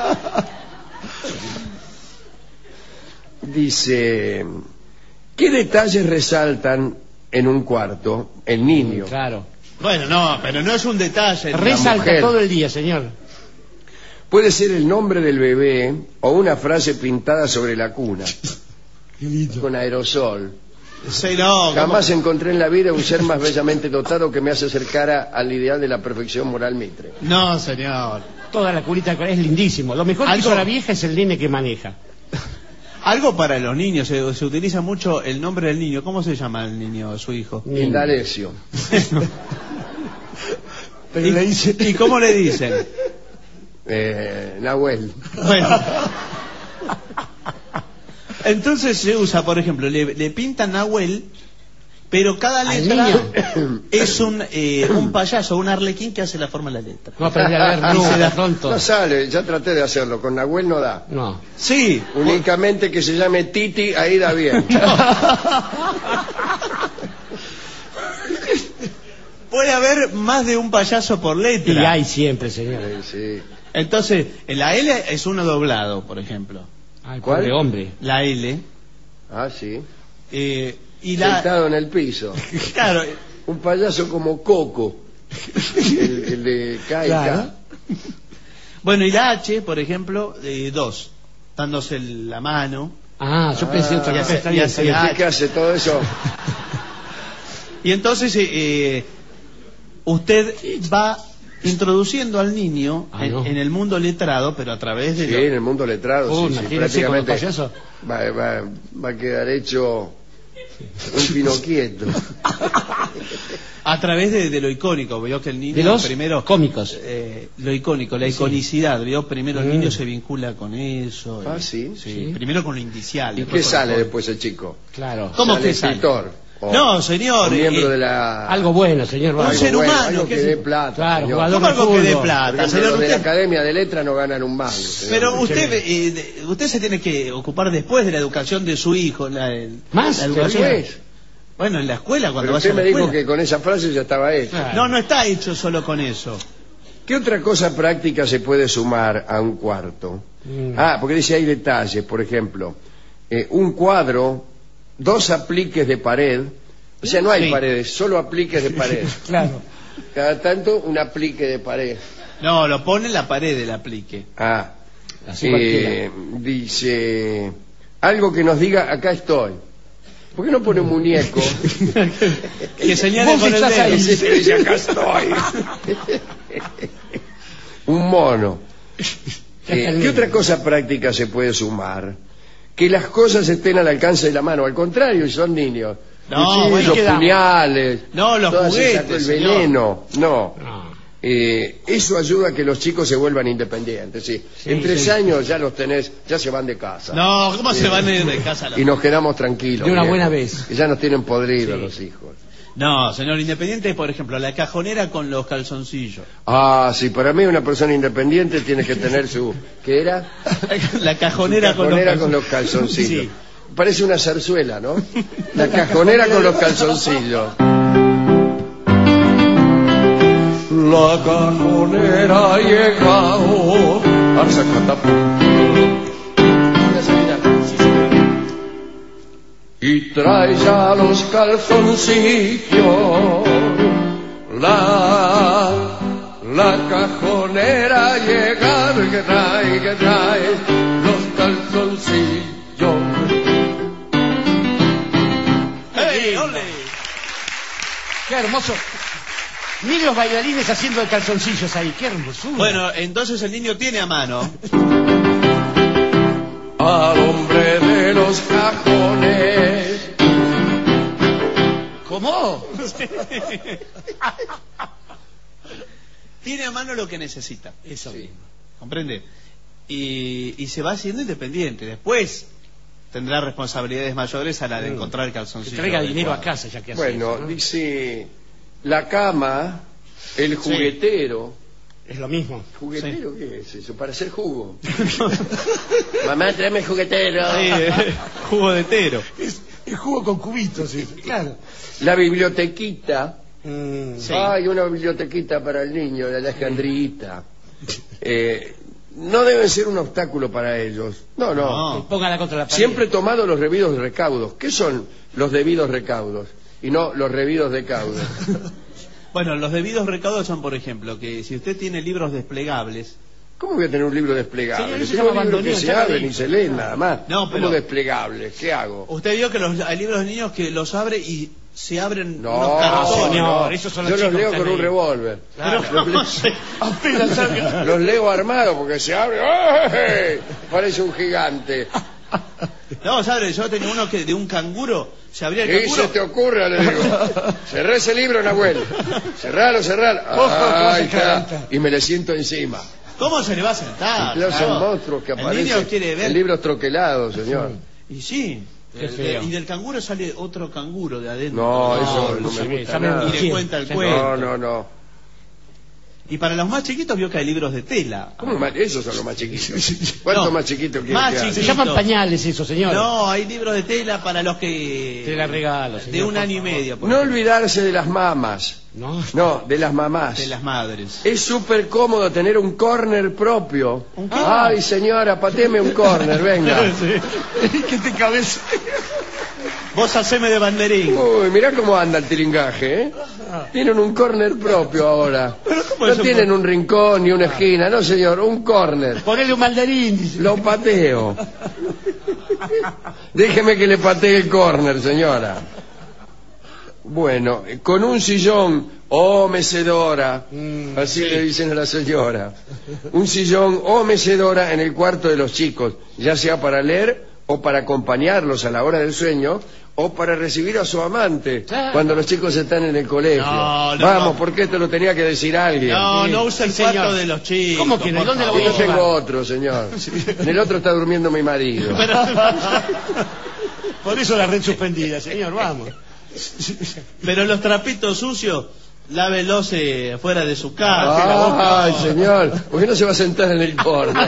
[SPEAKER 3] Dice, ¿qué detalles resaltan en un cuarto el niño?
[SPEAKER 2] Claro.
[SPEAKER 1] Bueno, no, pero no es un detalle.
[SPEAKER 2] Resalta
[SPEAKER 3] mujer.
[SPEAKER 2] todo el día, señor.
[SPEAKER 3] Puede ser el nombre del bebé o una frase pintada sobre la cuna, con aerosol.
[SPEAKER 1] Sí, no,
[SPEAKER 3] Jamás encontré en la vida un ser más bellamente dotado que me hace acercar a- al ideal de la perfección moral mitre.
[SPEAKER 1] ¿cómo? No, señor.
[SPEAKER 2] Toda la curita es lindísimo. Lo mejor que
[SPEAKER 1] Algo-
[SPEAKER 2] hizo la vieja es el nene que maneja.
[SPEAKER 1] Algo para los niños, se, se utiliza mucho el nombre del niño. ¿Cómo se llama el niño, su hijo?
[SPEAKER 3] Indalecio.
[SPEAKER 2] Pero
[SPEAKER 1] ¿Y,
[SPEAKER 2] le dice...
[SPEAKER 1] ¿Y cómo le dicen?
[SPEAKER 3] Eh, Nahuel.
[SPEAKER 1] Bueno. Entonces se usa, por ejemplo, le, le pintan Nahuel, pero cada
[SPEAKER 2] ¿Al
[SPEAKER 1] letra
[SPEAKER 2] niño?
[SPEAKER 1] es un, eh, un payaso, un arlequín que hace la forma de la letra.
[SPEAKER 2] No aprendí a ver
[SPEAKER 1] Y se
[SPEAKER 2] nunca,
[SPEAKER 1] da-
[SPEAKER 2] tonto.
[SPEAKER 3] No sale, ya traté de hacerlo. Con Nahuel no da.
[SPEAKER 2] No.
[SPEAKER 1] Sí,
[SPEAKER 3] Únicamente que se llame Titi, ahí da bien.
[SPEAKER 1] puede haber más de un payaso por
[SPEAKER 2] Y
[SPEAKER 1] letra.
[SPEAKER 2] hay siempre, señor.
[SPEAKER 3] Sí, sí.
[SPEAKER 1] Entonces, la L es uno doblado, por ejemplo.
[SPEAKER 2] Ay,
[SPEAKER 3] ¿Cuál?
[SPEAKER 2] pobre hombre.
[SPEAKER 1] La L.
[SPEAKER 3] Ah, sí.
[SPEAKER 1] eh, y la.
[SPEAKER 3] Sentado en el piso.
[SPEAKER 1] Claro,
[SPEAKER 3] Un payaso como Coco. El, el de K y
[SPEAKER 2] Claro.
[SPEAKER 3] K.
[SPEAKER 1] bueno, y la H, por ejemplo, eh, dos, dándose la mano.
[SPEAKER 2] Ah, yo pensé otra
[SPEAKER 1] y
[SPEAKER 2] cosa.
[SPEAKER 1] hace-
[SPEAKER 2] Está
[SPEAKER 1] y
[SPEAKER 2] bien,
[SPEAKER 1] hace-
[SPEAKER 2] está bien.
[SPEAKER 3] ¿Usted qué hace todo eso?
[SPEAKER 1] Y entonces eh, eh, usted va introduciendo al niño
[SPEAKER 2] Ah,
[SPEAKER 1] en,
[SPEAKER 2] no.
[SPEAKER 1] en el mundo letrado, pero a través de...
[SPEAKER 3] Sí,
[SPEAKER 1] lo-
[SPEAKER 3] en el mundo letrado.
[SPEAKER 2] Oh,
[SPEAKER 3] sí, sí,
[SPEAKER 2] imagínese con los
[SPEAKER 3] prácticamente
[SPEAKER 2] payasos.
[SPEAKER 3] va, va, va a quedar hecho un pinoquieto.
[SPEAKER 1] a través de, de lo icónico. Vio que el niño
[SPEAKER 2] De los
[SPEAKER 1] primero...
[SPEAKER 2] cómicos.
[SPEAKER 1] eh, lo icónico, la
[SPEAKER 2] Sí.
[SPEAKER 1] iconicidad. ¿Vio? Primero el
[SPEAKER 2] Mm.
[SPEAKER 1] niño se vincula con eso.
[SPEAKER 3] Ah,
[SPEAKER 1] y-
[SPEAKER 3] ¿sí?
[SPEAKER 2] Sí.
[SPEAKER 1] Primero con lo indicial.
[SPEAKER 3] ¿Y
[SPEAKER 1] después
[SPEAKER 3] qué
[SPEAKER 1] con
[SPEAKER 3] sale
[SPEAKER 1] lo-
[SPEAKER 3] después el chico?
[SPEAKER 2] Claro.
[SPEAKER 1] ¿Cómo
[SPEAKER 3] ¿Sale
[SPEAKER 1] que sale?
[SPEAKER 3] escritor? O-
[SPEAKER 1] No, señor,
[SPEAKER 3] o miembro
[SPEAKER 1] eh,
[SPEAKER 3] de la...
[SPEAKER 2] Algo bueno, señor.
[SPEAKER 1] Un
[SPEAKER 2] Algo
[SPEAKER 1] ser
[SPEAKER 3] bueno,
[SPEAKER 1] humano,
[SPEAKER 3] algo
[SPEAKER 1] ¿qué
[SPEAKER 3] que
[SPEAKER 1] es-
[SPEAKER 3] dé plata.
[SPEAKER 2] Claro,
[SPEAKER 3] señor.
[SPEAKER 2] jugador
[SPEAKER 1] ¿Cómo
[SPEAKER 2] de
[SPEAKER 1] algo que dé
[SPEAKER 2] fútbol.
[SPEAKER 3] Por
[SPEAKER 1] plata,
[SPEAKER 3] ejemplo,
[SPEAKER 1] señor?
[SPEAKER 3] los de la
[SPEAKER 1] Usted-
[SPEAKER 3] Academia de Letras no ganan un mango. señor.
[SPEAKER 1] Pero usted,
[SPEAKER 2] Escúcheme.
[SPEAKER 1] eh, de- usted se tiene que ocupar después de la educación de su hijo. La, el-
[SPEAKER 2] ¿Más?
[SPEAKER 1] la educación.
[SPEAKER 3] Después.
[SPEAKER 1] Bueno, en la escuela, cuando
[SPEAKER 3] Pero
[SPEAKER 1] vaya
[SPEAKER 3] usted
[SPEAKER 1] a la
[SPEAKER 3] me dijo
[SPEAKER 1] escuela.
[SPEAKER 3] que con esa frase ya estaba hecho.
[SPEAKER 2] Claro.
[SPEAKER 1] No, no está hecho solo con eso.
[SPEAKER 3] ¿Qué otra cosa práctica se puede sumar a un cuarto?
[SPEAKER 2] Mm.
[SPEAKER 3] Ah, porque dice hay detalles, por ejemplo, eh, un cuadro, dos apliques de pared, o sea, no hay
[SPEAKER 1] Sí.
[SPEAKER 3] paredes, solo apliques de pared.
[SPEAKER 2] Claro.
[SPEAKER 3] Cada tanto un aplique de pared.
[SPEAKER 1] No, lo pone en la pared del aplique.
[SPEAKER 3] Ah,
[SPEAKER 2] Así
[SPEAKER 3] eh, dice algo que nos diga acá estoy. ¿Por qué no pone un muñeco?
[SPEAKER 1] Que señale
[SPEAKER 2] Vos
[SPEAKER 1] con el
[SPEAKER 2] estás
[SPEAKER 1] dedo.
[SPEAKER 2] ahí.
[SPEAKER 3] Y se dice acá estoy. Un mono. Eh, ¿Qué otra cosa práctica se puede sumar? Que las cosas estén al alcance de la mano. Al contrario, son niños.
[SPEAKER 1] No,
[SPEAKER 3] Cuchillos,
[SPEAKER 1] bueno,
[SPEAKER 2] quedamos.
[SPEAKER 3] puñales.
[SPEAKER 1] No, los
[SPEAKER 3] todas esas-
[SPEAKER 1] juguetes,
[SPEAKER 3] el
[SPEAKER 1] señor.
[SPEAKER 3] veneno. No.
[SPEAKER 2] No.
[SPEAKER 3] Eh, eso ayuda a que los chicos se vuelvan independientes. Sí.
[SPEAKER 2] Sí,
[SPEAKER 3] en tres
[SPEAKER 2] sí.
[SPEAKER 3] años ya los tenés, ya se van de casa.
[SPEAKER 1] No, ¿cómo se van a ir de casa? los-
[SPEAKER 3] Y nos quedamos tranquilos.
[SPEAKER 2] De una
[SPEAKER 3] viejo.
[SPEAKER 2] buena vez.
[SPEAKER 3] Que ya nos tienen podridos
[SPEAKER 2] Sí.
[SPEAKER 3] los hijos.
[SPEAKER 1] No, señor, independiente es, por ejemplo, la cajonera con los calzoncillos.
[SPEAKER 3] Ah, sí, para mí una persona independiente tiene que tener su... ¿Qué era?
[SPEAKER 1] La cajonera,
[SPEAKER 3] Su cajonera con, los
[SPEAKER 1] con los
[SPEAKER 3] calzoncillos.
[SPEAKER 1] Sí.
[SPEAKER 3] Parece una zarzuela, ¿no? La cajonera con los calzoncillos. La cajonera ha llegado. Arza y trae ya los calzoncillos. La, la cajonera llega, que trae, que trae los calzoncillos.
[SPEAKER 1] ¡Hey, ole!
[SPEAKER 2] ¡Qué hermoso! Miren los bailarines haciendo calzoncillos ahí, qué hermosura.
[SPEAKER 1] Bueno, entonces el niño tiene a mano
[SPEAKER 3] al hombre de los cajones.
[SPEAKER 2] ¿Cómo?
[SPEAKER 1] tiene a mano lo que necesita.
[SPEAKER 2] Eso mismo.
[SPEAKER 1] ¿Comprende? Y, y se va haciendo independiente. Después tendrá responsabilidades mayores a la de encontrar el calzoncillo.
[SPEAKER 2] Que traiga
[SPEAKER 1] adecuado.
[SPEAKER 2] dinero a casa, ya que hace
[SPEAKER 3] Bueno,
[SPEAKER 2] eso, ¿no?
[SPEAKER 3] dice la cama, el juguetero.
[SPEAKER 2] Es lo mismo.
[SPEAKER 3] ¿Juguetero qué es eso? Para hacer jugo. Mamá, tráeme juguetero.
[SPEAKER 1] Sí, eh, jugo de tero.
[SPEAKER 2] Es, es jugo con cubitos, sí. Claro.
[SPEAKER 3] La bibliotequita.
[SPEAKER 2] Mm,
[SPEAKER 1] Sí.
[SPEAKER 3] Hay una bibliotequita para el niño, la Alejandrita. Eh, no debe ser un obstáculo para ellos. No, no.
[SPEAKER 1] No.
[SPEAKER 2] Póngala contra la pared.
[SPEAKER 3] Siempre tomado los debidos recaudos. ¿Qué son los debidos recaudos? Y no los debidos decaudos.
[SPEAKER 1] Bueno, los debidos recaudos son, por ejemplo, que si usted tiene libros desplegables...
[SPEAKER 3] ¿Cómo voy a tener un libro desplegable?
[SPEAKER 2] Señor, eso
[SPEAKER 3] Tengo
[SPEAKER 2] se llama
[SPEAKER 3] libros que
[SPEAKER 2] bandoneón,
[SPEAKER 3] se
[SPEAKER 2] ya lo
[SPEAKER 3] abren
[SPEAKER 2] dije.
[SPEAKER 3] y se leen nada más.
[SPEAKER 1] No, pero-
[SPEAKER 3] ¿Cómo desplegable? ¿Qué hago?
[SPEAKER 1] Usted vio que los, hay libros de niños que los abre y se abren
[SPEAKER 3] No,
[SPEAKER 1] unos cartones.
[SPEAKER 2] señor,
[SPEAKER 3] no.
[SPEAKER 2] esos son los
[SPEAKER 3] Yo los
[SPEAKER 2] chicos
[SPEAKER 3] leo
[SPEAKER 2] que
[SPEAKER 3] con
[SPEAKER 2] están
[SPEAKER 3] un
[SPEAKER 2] ahí.
[SPEAKER 3] revólver.
[SPEAKER 1] Pero ¿cómo se-
[SPEAKER 2] Apenas salga.
[SPEAKER 3] Los leo armados porque se abre. ¡Ay! Parece un gigante.
[SPEAKER 1] No, ¿sabe? Yo tenía uno que de un canguro, se abría el
[SPEAKER 3] ¿Qué
[SPEAKER 1] canguro...
[SPEAKER 3] se te ocurre? Le digo. Cerrá ese libro, Nahuel. Cerralo, cerralo.
[SPEAKER 2] Ojo, que
[SPEAKER 3] Ahí
[SPEAKER 2] se
[SPEAKER 3] está.
[SPEAKER 2] calienta.
[SPEAKER 3] Y me le siento encima.
[SPEAKER 1] ¿Cómo se le va a sentar?
[SPEAKER 3] Claro, son
[SPEAKER 1] Claro.
[SPEAKER 3] monstruos que
[SPEAKER 1] El
[SPEAKER 3] aparecen
[SPEAKER 1] niño quiere ver...
[SPEAKER 3] en libros troquelados, señor.
[SPEAKER 1] Y sí.
[SPEAKER 2] Qué
[SPEAKER 1] El-
[SPEAKER 2] feo.
[SPEAKER 1] y del canguro sale otro canguro de adentro.
[SPEAKER 3] No, eso no,
[SPEAKER 2] no se
[SPEAKER 3] me
[SPEAKER 2] ve,
[SPEAKER 3] gusta
[SPEAKER 2] ya me
[SPEAKER 3] nada.
[SPEAKER 1] Y le cuenta el
[SPEAKER 2] Sí.
[SPEAKER 1] cuento.
[SPEAKER 3] No, no, no.
[SPEAKER 1] Y para los más chiquitos vio que hay libros de tela.
[SPEAKER 3] ¿Cómo más? Esos son los más chiquitos. ¿Cuánto
[SPEAKER 1] No,
[SPEAKER 3] más chiquito quiere
[SPEAKER 1] más
[SPEAKER 3] que haya?
[SPEAKER 2] Se llaman pañales eso, señor.
[SPEAKER 1] No, hay libros de tela para los que...
[SPEAKER 2] Te la regalo,
[SPEAKER 1] De
[SPEAKER 2] señor,
[SPEAKER 1] un
[SPEAKER 2] por
[SPEAKER 1] año y
[SPEAKER 2] favor.
[SPEAKER 1] medio. por
[SPEAKER 3] No
[SPEAKER 1] ejemplo.
[SPEAKER 3] olvidarse de las mamas.
[SPEAKER 2] No.
[SPEAKER 3] No, de las mamás.
[SPEAKER 1] De las madres.
[SPEAKER 3] Es súper cómodo tener un corner propio.
[SPEAKER 1] ¿Un qué?
[SPEAKER 3] Ay, señora, pateme un corner, venga.
[SPEAKER 2] ¿Qué te cabeza?
[SPEAKER 1] Vos haceme de banderín.
[SPEAKER 3] Uy, mirá cómo anda el tiringaje, ¿eh? Tienen un corner propio ahora.
[SPEAKER 1] ¿cómo
[SPEAKER 3] No
[SPEAKER 1] es un
[SPEAKER 3] tienen
[SPEAKER 1] cor-
[SPEAKER 3] un rincón ni una esquina, no señor, un corner.
[SPEAKER 2] Ponele un mandarín, dice.
[SPEAKER 3] Lo pateo. Déjeme que le patee el corner, señora. Bueno, con un sillón, oh mecedora,
[SPEAKER 2] Mm,
[SPEAKER 3] así le dicen a la señora. Un sillón, oh mecedora, en el cuarto de los chicos, ya sea para leer o para acompañarlos a la hora del sueño, o para recibir a su amante
[SPEAKER 2] Claro.
[SPEAKER 3] cuando los chicos están en el colegio.
[SPEAKER 1] No, no,
[SPEAKER 3] Vamos,
[SPEAKER 1] no.
[SPEAKER 3] porque esto lo tenía que decir alguien.
[SPEAKER 1] No,
[SPEAKER 2] Sí,
[SPEAKER 1] no usa el
[SPEAKER 2] sí,
[SPEAKER 1] cuarto
[SPEAKER 2] señor.
[SPEAKER 1] de los chicos.
[SPEAKER 2] ¿Cómo que no?
[SPEAKER 1] por
[SPEAKER 2] ¿Dónde lo
[SPEAKER 1] favor.
[SPEAKER 2] voy
[SPEAKER 3] Yo
[SPEAKER 2] a llevar?
[SPEAKER 3] tengo otro, señor. En el otro está durmiendo mi marido.
[SPEAKER 2] Por eso la red suspendida, señor, vamos.
[SPEAKER 1] Pero los trapitos sucios, lávelos eh, fuera de su casa. la boca.
[SPEAKER 3] Ay, señor, ¿por qué no se va a sentar en el corner?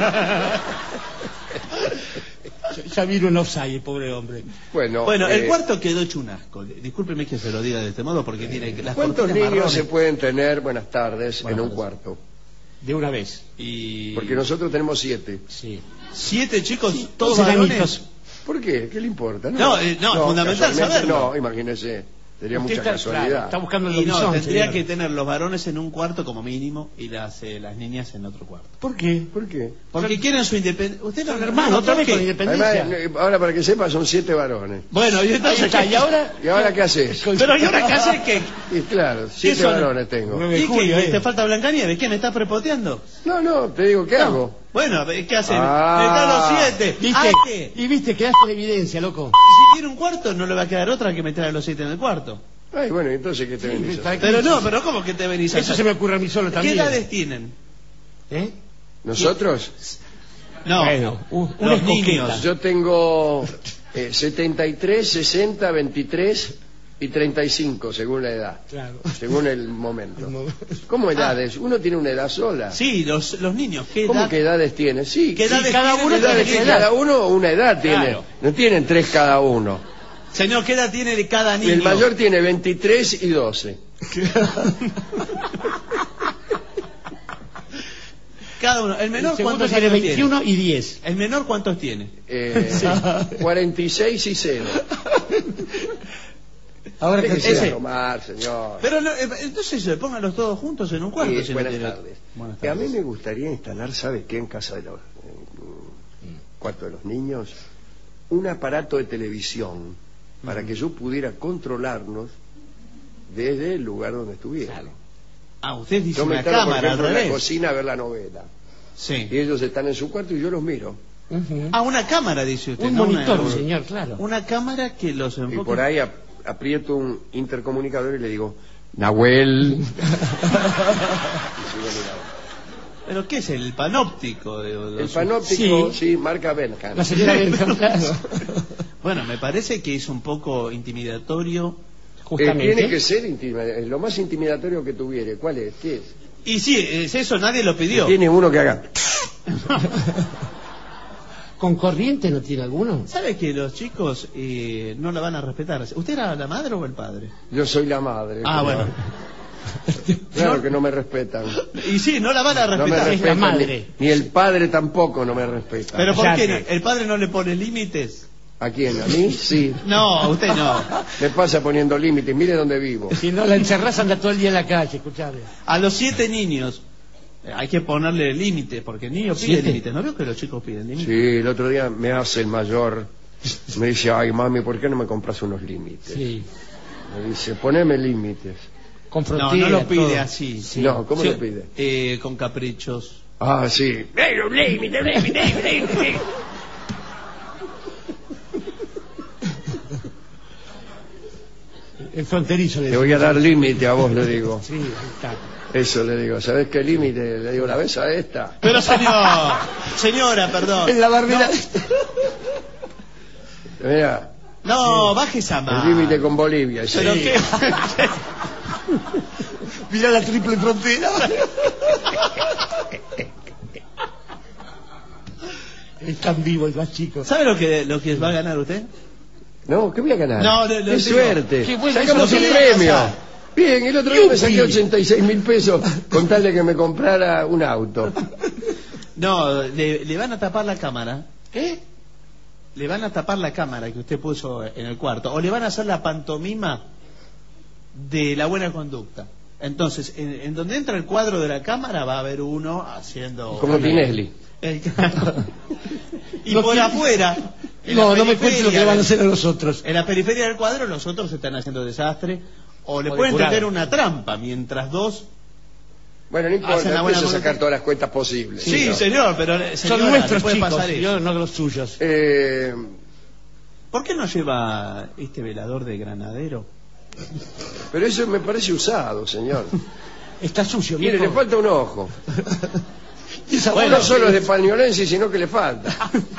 [SPEAKER 2] Ya vino un offside, el pobre hombre.
[SPEAKER 3] Bueno,
[SPEAKER 1] Bueno, el
[SPEAKER 3] eh,
[SPEAKER 1] cuarto quedó hecho un asco. Discúlpeme que se lo diga de este modo porque tiene que las
[SPEAKER 3] ¿cuántos
[SPEAKER 1] cortinas
[SPEAKER 3] niños se
[SPEAKER 1] marrones
[SPEAKER 3] pueden tener, buenas tardes,
[SPEAKER 1] Buenas
[SPEAKER 3] en un
[SPEAKER 1] tardes.
[SPEAKER 3] cuarto?
[SPEAKER 2] De una vez.
[SPEAKER 1] y
[SPEAKER 3] Porque nosotros tenemos siete.
[SPEAKER 2] Sí.
[SPEAKER 1] siete chicos todos
[SPEAKER 2] Todos
[SPEAKER 1] varones.
[SPEAKER 2] enanitos.
[SPEAKER 3] ¿Por qué? ¿Qué le importa?
[SPEAKER 1] No, eh, no, es fundamental
[SPEAKER 3] casualmente
[SPEAKER 1] saberlo.
[SPEAKER 3] No, imagínese, sería
[SPEAKER 2] Usted
[SPEAKER 3] mucha
[SPEAKER 2] está, claro,
[SPEAKER 3] casualidad.
[SPEAKER 2] está buscando el
[SPEAKER 1] Y no,
[SPEAKER 2] horizonte,
[SPEAKER 1] tendría
[SPEAKER 2] señor.
[SPEAKER 1] que tener los varones en un cuarto como mínimo y las eh, las niñas en otro cuarto.
[SPEAKER 2] ¿Por qué?
[SPEAKER 3] ¿Por qué?
[SPEAKER 1] Porque quieren su independencia. Usted no,
[SPEAKER 2] Son hermanos, otra vez
[SPEAKER 1] ¿qué?
[SPEAKER 2] con independencia.
[SPEAKER 3] Además, eh, ahora para que sepa, son siete varones.
[SPEAKER 1] Bueno, y
[SPEAKER 2] Ahí
[SPEAKER 1] entonces
[SPEAKER 2] está, y ahora...
[SPEAKER 3] ¿Y ahora qué haces?
[SPEAKER 1] Pero ¿y ahora qué hace? ¿Qué?
[SPEAKER 3] Y claro, siete
[SPEAKER 1] son?
[SPEAKER 3] varones tengo.
[SPEAKER 2] Nueve de
[SPEAKER 1] ¿Y
[SPEAKER 2] julio,
[SPEAKER 1] qué?
[SPEAKER 2] eh.
[SPEAKER 1] ¿Te falta Blancanieves? ¿Qué me estás prepoteando?
[SPEAKER 3] No, no, te digo, ¿qué hago?
[SPEAKER 1] Bueno, ¿qué hacen?
[SPEAKER 3] Ah.
[SPEAKER 1] Me están los siete.
[SPEAKER 2] ¿Viste?
[SPEAKER 1] Ah, ¿qué?
[SPEAKER 2] Y viste, quedaste en evidencia, loco.
[SPEAKER 1] Si tiene un cuarto, no le va a quedar otra que meter a los siete en el cuarto.
[SPEAKER 3] Ay, bueno, entonces, ¿qué te venís a hacer?
[SPEAKER 1] Pero no, pero ¿cómo que te venís a
[SPEAKER 2] Eso
[SPEAKER 1] hacer?
[SPEAKER 2] se me ocurre a mí solo
[SPEAKER 1] ¿Qué
[SPEAKER 2] también.
[SPEAKER 1] edades tienen?
[SPEAKER 2] ¿Eh?
[SPEAKER 3] ¿Nosotros?
[SPEAKER 1] No,
[SPEAKER 2] Bueno, un- una
[SPEAKER 1] los
[SPEAKER 2] escoqueta.
[SPEAKER 1] niños.
[SPEAKER 3] Yo tengo eh, setenta y tres, sesenta, veintitrés, y treinta y cinco, según la edad.
[SPEAKER 2] Claro.
[SPEAKER 3] Según el momento. ¿Cómo edades? Uno tiene una edad sola.
[SPEAKER 1] Sí, los, los niños. ¿Qué
[SPEAKER 3] ¿Cómo
[SPEAKER 1] edad?
[SPEAKER 3] que edades tiene? Sí,
[SPEAKER 1] ¿Qué edades
[SPEAKER 3] sí, cada
[SPEAKER 1] tienen
[SPEAKER 3] uno,
[SPEAKER 1] edades
[SPEAKER 3] edades
[SPEAKER 1] tiene?
[SPEAKER 3] cada uno una edad tiene.
[SPEAKER 1] Claro.
[SPEAKER 3] No tienen tres cada uno.
[SPEAKER 1] Señor, ¿qué edad tiene de cada niño?
[SPEAKER 3] El mayor tiene veintitrés y doce.
[SPEAKER 1] Cada uno. ¿El menor
[SPEAKER 2] El segundo
[SPEAKER 1] cuántos
[SPEAKER 2] tiene
[SPEAKER 1] años
[SPEAKER 2] veintiuno
[SPEAKER 1] tiene?
[SPEAKER 2] y diez.
[SPEAKER 1] ¿El menor cuántos tiene?
[SPEAKER 3] Eh, cuarenta y seis y cero.
[SPEAKER 2] Ahora que
[SPEAKER 3] Déjese
[SPEAKER 1] ese-
[SPEAKER 3] de tomar, señor.
[SPEAKER 1] Pero no, eh, entonces eh, pónganlos todos juntos en un cuarto.
[SPEAKER 3] Sí,
[SPEAKER 1] si no
[SPEAKER 3] buenas
[SPEAKER 1] tiene-
[SPEAKER 3] tardes.
[SPEAKER 1] Buenas
[SPEAKER 3] Que a mí
[SPEAKER 1] tardes.
[SPEAKER 3] me gustaría instalar, ¿sabe qué? En casa de los en el cuarto de los niños, un aparato de televisión para que yo pudiera controlarnos desde el lugar donde estuviera.
[SPEAKER 1] Ah, usted dice
[SPEAKER 3] Yo me
[SPEAKER 1] una
[SPEAKER 3] instalo, por
[SPEAKER 1] cámara al
[SPEAKER 3] ejemplo, en la
[SPEAKER 1] revés.
[SPEAKER 3] cocina a ver la novela.
[SPEAKER 1] Sí.
[SPEAKER 3] Y ellos están en su cuarto y yo los miro.
[SPEAKER 2] Ujú.
[SPEAKER 1] Ah, una cámara, dice usted.
[SPEAKER 2] Un
[SPEAKER 1] no
[SPEAKER 2] monitor,
[SPEAKER 1] una,
[SPEAKER 2] señor, claro.
[SPEAKER 1] Una cámara que los
[SPEAKER 3] Y
[SPEAKER 1] enfoque.
[SPEAKER 3] por ahí ap- aprieto un intercomunicador y le digo, Nahuel. Y sigo mirando.
[SPEAKER 1] ¿Pero qué es el panóptico? de- de-
[SPEAKER 3] El panóptico,
[SPEAKER 2] Sí.
[SPEAKER 3] sí, marca Benham.
[SPEAKER 2] La señora Benham, claro.
[SPEAKER 1] Bueno, me parece que es un poco intimidatorio.
[SPEAKER 3] Eh,
[SPEAKER 2] Justamente.
[SPEAKER 3] tiene que ser intima- eh, lo más intimidatorio que tuviere. ¿Cuál es? ¿Qué es?
[SPEAKER 1] Y sí, es eso, nadie lo pidió.
[SPEAKER 3] Tiene uno que haga.
[SPEAKER 2] ¿Con corriente no tiene alguno?
[SPEAKER 1] ¿Sabe que los chicos eh, no la van a respetar? ¿Usted era la madre o el padre?
[SPEAKER 3] Yo soy la madre.
[SPEAKER 1] Ah,
[SPEAKER 3] pero-
[SPEAKER 1] bueno.
[SPEAKER 3] Claro que no me respetan.
[SPEAKER 1] Y sí, no la van a
[SPEAKER 3] No me
[SPEAKER 1] respetar.
[SPEAKER 2] Es la
[SPEAKER 3] respetan.
[SPEAKER 2] madre.
[SPEAKER 3] Ni, ni el padre tampoco no me respeta.
[SPEAKER 1] ¿Pero por
[SPEAKER 2] Ya
[SPEAKER 1] qué?
[SPEAKER 2] que-
[SPEAKER 1] no? ¿El padre no le pone límites?
[SPEAKER 3] ¿A quién? ¿A mí? Sí.
[SPEAKER 1] No, a usted no.
[SPEAKER 3] Me pasa poniendo límites. Mire dónde vivo.
[SPEAKER 2] Si no la encerrás anda todo el día en la calle, escuchame.
[SPEAKER 1] A los siete niños eh, hay que ponerle límites, porque el niño pide
[SPEAKER 2] ¿Siete?
[SPEAKER 1] límites. ¿No veo que los chicos piden límites?
[SPEAKER 3] Sí, el otro día me hace el mayor. Me dice, ay mami, ¿por qué no me compras unos límites?
[SPEAKER 2] Sí.
[SPEAKER 3] Me dice, poneme límites.
[SPEAKER 2] Con
[SPEAKER 1] No,
[SPEAKER 2] frontera,
[SPEAKER 1] no lo pide
[SPEAKER 2] todo.
[SPEAKER 1] así.
[SPEAKER 2] Sí.
[SPEAKER 3] No, ¿cómo
[SPEAKER 1] Sí,
[SPEAKER 3] lo pide?
[SPEAKER 1] eh, con caprichos.
[SPEAKER 3] Ah, sí. Límite, límite, límite.
[SPEAKER 2] El fronterizo le
[SPEAKER 3] Te voy a dar límite a vos, le digo.
[SPEAKER 2] Sí, está.
[SPEAKER 3] Eso le digo. ¿Sabés qué límite? Le digo, ¿la ves a esta?
[SPEAKER 1] Pero señor, señora, perdón.
[SPEAKER 2] En la barbera.
[SPEAKER 3] Mira,
[SPEAKER 1] No, baje esa mano.
[SPEAKER 3] el límite con Bolivia. sí.
[SPEAKER 1] Pero qué.
[SPEAKER 2] Mirá la triple frontera. Es tan vivo el más chico.
[SPEAKER 1] ¿Sabe lo que, lo que va a ganar usted?
[SPEAKER 3] No, ¿qué voy a ganar?
[SPEAKER 1] No, no, no,
[SPEAKER 3] ¡Qué
[SPEAKER 1] digo,
[SPEAKER 3] suerte!
[SPEAKER 2] qué bueno,
[SPEAKER 3] ¡Sacamos
[SPEAKER 1] eso
[SPEAKER 3] un
[SPEAKER 1] no quiere
[SPEAKER 3] premio!
[SPEAKER 1] pasar.
[SPEAKER 3] Bien, el otro día me
[SPEAKER 2] ¡Yupi!
[SPEAKER 3] saqué ochenta y seis mil pesos con tal de que me comprara un auto.
[SPEAKER 1] No, le, le van a tapar la cámara.
[SPEAKER 2] ¿Eh?
[SPEAKER 1] Le van a tapar la cámara que usted puso en el cuarto. O le van a hacer la pantomima de la buena conducta. Entonces, en, en donde entra el cuadro de la cámara va a haber uno haciendo...
[SPEAKER 3] Como Tinelli.
[SPEAKER 1] El- y
[SPEAKER 2] No
[SPEAKER 1] por
[SPEAKER 2] tiene-
[SPEAKER 1] afuera... en
[SPEAKER 2] No,
[SPEAKER 1] la
[SPEAKER 2] no me cuentes lo que
[SPEAKER 1] periferia
[SPEAKER 2] le van a
[SPEAKER 1] del-
[SPEAKER 2] hacer a los otros.
[SPEAKER 1] En la periferia del cuadro los otros están haciendo desastre. O le
[SPEAKER 2] O
[SPEAKER 1] pueden
[SPEAKER 2] depurado.
[SPEAKER 1] tender una trampa mientras dos...
[SPEAKER 3] Bueno, no importa,
[SPEAKER 1] Hacen la
[SPEAKER 3] no
[SPEAKER 1] buena
[SPEAKER 3] empiezo a sacar
[SPEAKER 1] conducta.
[SPEAKER 3] todas las cuentas posibles.
[SPEAKER 1] Sí,
[SPEAKER 3] ¿no?
[SPEAKER 1] señor, pero... eh,
[SPEAKER 2] Son
[SPEAKER 1] señora,
[SPEAKER 2] nuestros
[SPEAKER 1] le puede
[SPEAKER 2] chicos,
[SPEAKER 1] pasar eso.
[SPEAKER 2] yo no los suyos.
[SPEAKER 3] Eh,
[SPEAKER 1] ¿Por qué no lleva este velador de granadero?
[SPEAKER 3] pero eso me parece usado, señor.
[SPEAKER 2] Está sucio,
[SPEAKER 3] Mire,
[SPEAKER 2] viejo.
[SPEAKER 3] le falta un ojo.
[SPEAKER 2] Esa
[SPEAKER 3] Bueno,
[SPEAKER 2] bola-
[SPEAKER 3] no solo es de pañolense, sino que le falta.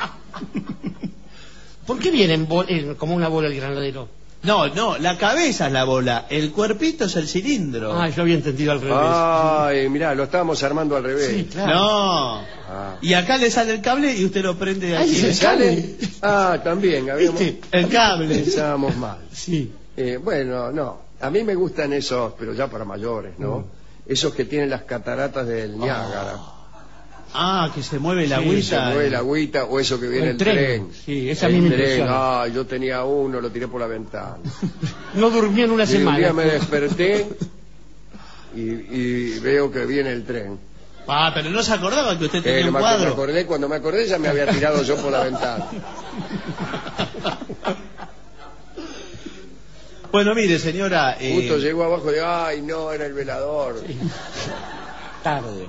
[SPEAKER 2] ¿Por qué viene en bol- en- como una bola el granadero?
[SPEAKER 1] No, no, la cabeza es la bola, el cuerpito es el cilindro.
[SPEAKER 2] Ah, yo había entendido al revés.
[SPEAKER 3] Ay, mirá, lo estábamos armando al revés.
[SPEAKER 2] Sí, claro.
[SPEAKER 1] No.
[SPEAKER 3] Ah.
[SPEAKER 1] Y acá le sale el cable y usted lo prende
[SPEAKER 2] Ahí
[SPEAKER 1] aquí.
[SPEAKER 2] se
[SPEAKER 3] ¿Le sale? Ah, también, habíamos...
[SPEAKER 2] ¿Viste?
[SPEAKER 1] El cable.
[SPEAKER 3] Pensábamos mal.
[SPEAKER 2] Sí.
[SPEAKER 3] Eh, bueno, no. A mí me gustan esos, pero ya para mayores, ¿no?
[SPEAKER 2] Mm.
[SPEAKER 3] Esos que tienen las cataratas del Niágara.
[SPEAKER 1] Ah, que se mueve la
[SPEAKER 2] Sí,
[SPEAKER 1] agüita.
[SPEAKER 3] Se mueve la agüita o eso que viene
[SPEAKER 2] El
[SPEAKER 3] el,
[SPEAKER 2] tren.
[SPEAKER 3] tren.
[SPEAKER 2] Sí, esa a
[SPEAKER 3] el
[SPEAKER 2] mí me
[SPEAKER 3] tren.
[SPEAKER 2] impresiona.
[SPEAKER 3] Ah, yo tenía uno, lo tiré por la ventana.
[SPEAKER 2] No durmió en una
[SPEAKER 3] Y un
[SPEAKER 2] semana.
[SPEAKER 3] día me desperté y, y veo que viene el tren.
[SPEAKER 1] Ah, pero no se acordaba que usted
[SPEAKER 3] Eh,
[SPEAKER 1] tenía
[SPEAKER 3] no
[SPEAKER 1] un
[SPEAKER 3] me ac- me
[SPEAKER 1] cuadro.
[SPEAKER 3] acordé, cuando me acordé ya me había tirado yo por la ventana.
[SPEAKER 1] Bueno, mire, señora. eh,
[SPEAKER 3] Justo llegó abajo de, ay, no, era el velador.
[SPEAKER 2] Tarde.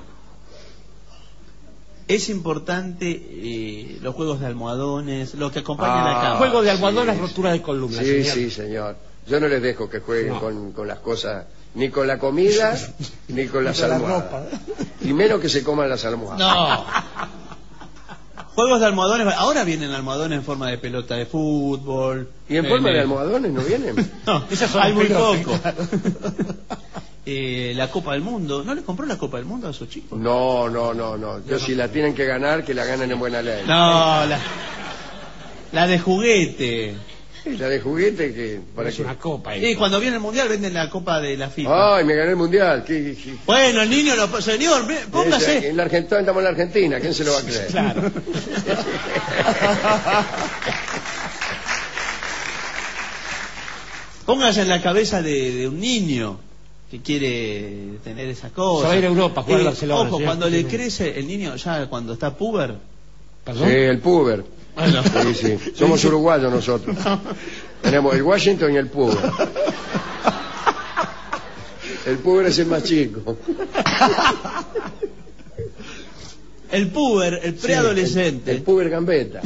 [SPEAKER 1] es importante eh, los juegos de almohadones, lo que acompaña
[SPEAKER 3] Ah,
[SPEAKER 1] la cama.
[SPEAKER 2] Juego de almohadones,
[SPEAKER 3] sí.
[SPEAKER 2] rotura de columna.
[SPEAKER 3] Sí,
[SPEAKER 2] señor.
[SPEAKER 3] sí, señor. Yo no les dejo que jueguen
[SPEAKER 2] No.
[SPEAKER 3] con, con las cosas, ni con la comida, ni con las
[SPEAKER 2] con la
[SPEAKER 3] almohadas.
[SPEAKER 2] ropa.
[SPEAKER 3] Y menos que se coman las almohadas.
[SPEAKER 1] No. Juegos de almohadones, ahora vienen almohadones en forma de pelota de fútbol.
[SPEAKER 3] ¿Y en
[SPEAKER 1] eh,
[SPEAKER 3] forma de
[SPEAKER 1] eh,
[SPEAKER 3] almohadones no vienen?
[SPEAKER 1] No,
[SPEAKER 2] Esas son
[SPEAKER 1] hay muy
[SPEAKER 2] pelotas,
[SPEAKER 1] poco.
[SPEAKER 2] claro.
[SPEAKER 1] Eh, la Copa del Mundo, ¿no le compró la Copa del Mundo a esos chicos?
[SPEAKER 3] No, no, no, no. Yo si la tienen que ganar, que la ganen en buena ley.
[SPEAKER 1] No, la, la de juguete.
[SPEAKER 3] Y la de juguete que... ¿para
[SPEAKER 2] Es
[SPEAKER 3] qué?
[SPEAKER 2] una copa.
[SPEAKER 1] Y
[SPEAKER 2] eso.
[SPEAKER 1] cuando viene el Mundial venden la Copa de la FIFA.
[SPEAKER 3] Ay, me gané el mundial. ¿Qué, qué-
[SPEAKER 1] Bueno, el niño, lo, señor, ve-
[SPEAKER 3] Esa-
[SPEAKER 1] póngase.
[SPEAKER 3] En la Argentina, estamos en la Argentina, ¿quién se lo va a creer?
[SPEAKER 2] Claro.
[SPEAKER 1] Póngase en la cabeza de, de un niño que quiere tener esa cosa.
[SPEAKER 2] Se va a ir a Europa, a jugar al Barcelona,
[SPEAKER 1] Ojo,
[SPEAKER 2] ¿sí?
[SPEAKER 1] cuando le
[SPEAKER 2] Sí.
[SPEAKER 1] crece el niño, ya cuando está puber.
[SPEAKER 2] ¿Perdón?
[SPEAKER 3] Sí, el puber.
[SPEAKER 1] Bueno.
[SPEAKER 3] Sí, sí. Somos uruguayos nosotros. Tenemos el Washington y el puber. El puber es el más chico.
[SPEAKER 1] El puber, el preadolescente,
[SPEAKER 3] El puber gambeta.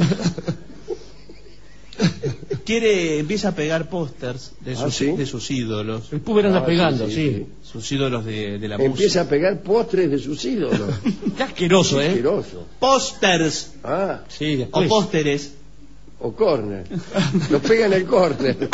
[SPEAKER 1] quiere, empieza a pegar pósters de,
[SPEAKER 3] Ah,
[SPEAKER 1] sus,
[SPEAKER 3] ¿sí?
[SPEAKER 1] de sus ídolos,
[SPEAKER 2] El puber anda
[SPEAKER 3] Ah,
[SPEAKER 2] pegando,
[SPEAKER 3] sí,
[SPEAKER 2] sí.
[SPEAKER 3] sí,
[SPEAKER 1] sus ídolos de, de la música.
[SPEAKER 3] Empieza a pegar postres de sus ídolos.
[SPEAKER 2] Qué asqueroso, ¿eh?
[SPEAKER 3] Asqueroso.
[SPEAKER 1] Pósters
[SPEAKER 3] Ah,
[SPEAKER 2] Sí,
[SPEAKER 1] o
[SPEAKER 2] después.
[SPEAKER 1] pósteres.
[SPEAKER 3] o córner. Lo pega en el córner.